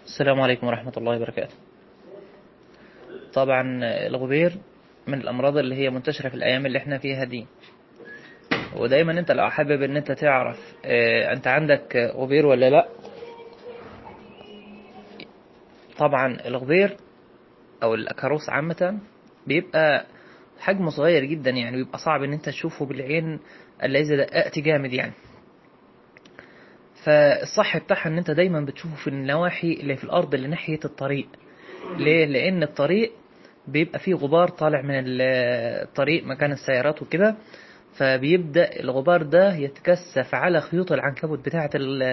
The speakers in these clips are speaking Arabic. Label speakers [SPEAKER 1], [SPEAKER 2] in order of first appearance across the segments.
[SPEAKER 1] السلام عليكم ورحمة الله وبركاته. طبعا الغبير من الأمراض اللي هي منتشرة في الأيام اللي احنا فيها دي. ودايما انت لو حابب ان انت تعرف انت عندك غبير ولا لا. طبعا الغبير او الأكاروس عامة بيبقى حجمه صغير جدا، يعني بيبقى صعب ان انت تشوفه بالعين الا اذا دققت جامد يعني. فالصح بتاعها ان انت دايما بتشوفه في النواحي اللي في الارض اللي ناحية الطريق. ليه؟ لان الطريق بيبقى فيه غبار طالع من الطريق مكان السيارات وكده، فبيبدأ الغبار ده يتكثف على خيوط العنكبوت بتاعة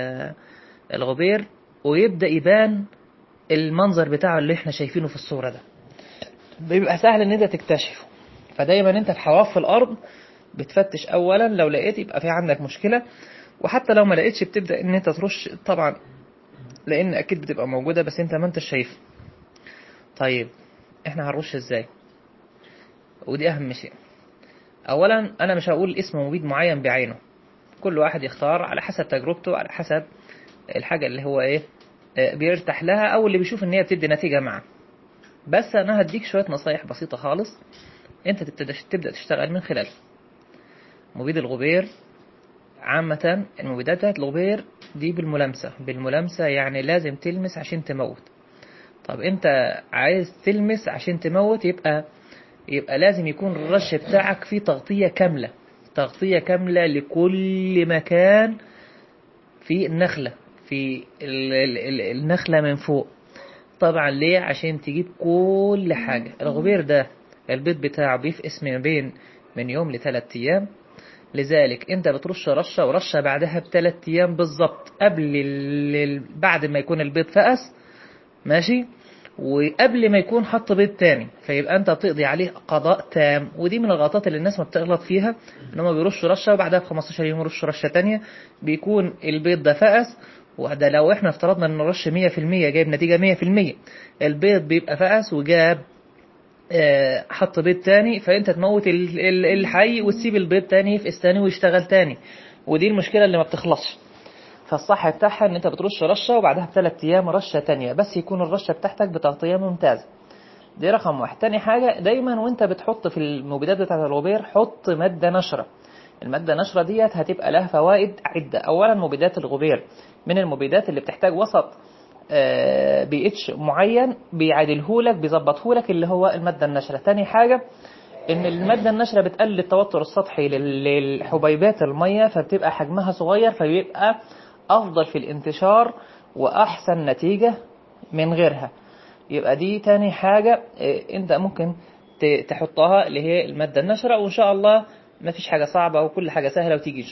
[SPEAKER 1] الغبير، ويبدأ يبان المنظر بتاعه اللي احنا شايفينه في الصورة ده. بيبقى سهل ان انت تكتشفه. فدايما انت في حواف الارض بتفتش اولا، لو لقيت يبقى في عندك مشكلة، وحتى لو ما لقيتش بتبدأ ان انت ترش طبعا، لان اكيد بتبقى موجودة بس انت ما انتش شايفها. طيب احنا هنرش ازاي؟ ودي اهم شيء. اولا انا مش هقول اسم مبيد معين بعينه، كل واحد يختار على حسب تجربته، على حسب الحاجة اللي هو ايه بيرتاح لها او اللي بيشوف ان هي بتدي نتيجة معاه. بس انا هديك شوية نصايح بسيطة خالص انت تبدأ تشتغل من خلالها. مبيد الغبير عامة، المبيدات بتاعت الغبير دي بالملامسة يعني لازم تلمس عشان تموت. طب انت عايز تلمس عشان تموت، يبقى لازم يكون الرش بتاعك فيه تغطية كاملة، تغطية كاملة لكل مكان في النخلة، في النخلة من فوق. طبعا ليه؟ عشان تجيب كل حاجة. الغبير ده البيض بتاعه بيفقس من يوم لثلاث أيام. لذلك انت بترش رشة ورشة بعدها بثلاث أيام بالظبط، بعد ما يكون البيض فقس، ماشي، وقبل ما يكون حط بيض تاني، فيبقى انت بتقضي عليه قضاء تام. ودي من الغلطات اللي الناس ما بتغلط فيها، ان هم بيرشوا رشه وبعدها ب 15 يوم يرشوا رشه تانية، بيكون البيض ده فقس. وده لو احنا افترضنا ان الرش 100% جايب نتيجه 100%، البيض بيبقى فقس وجاب حط بيض تاني، فانت تموت الحي وتسيب البيض تاني يفقس تاني ويشتغل تاني. ودي المشكله اللي ما بتخلصش. فالصح بتاعها ان انت بترش رشة وبعدها بثلاث ايام رشة تانية، بس يكون الرشة بتاعتك بتغطية ممتازة. دي رقم واحد. تاني حاجة، دايما وانت بتحط في المبيدات بتاعت الغبير حط مادة نشرة. المادة النشرة ديت هتبقى لها فوائد عدة. اولا مبيدات الغبير من المبيدات اللي بتحتاج وسط بي اتش معين بيعادلهولك بيظبطهولك اللي هو المادة النشرة. تاني حاجة، ان المادة النشرة بتقلل التوتر السطحي للحبيبات المية، فبتبقى حجمها صغير، فبيبقى افضل في الانتشار واحسن نتيجة من غيرها. يبقى دي تاني حاجة انت ممكن تحطها، اللي هي المادة النشرة. وان شاء الله ما فيش حاجة صعبة وكل حاجة سهلة وتيجي.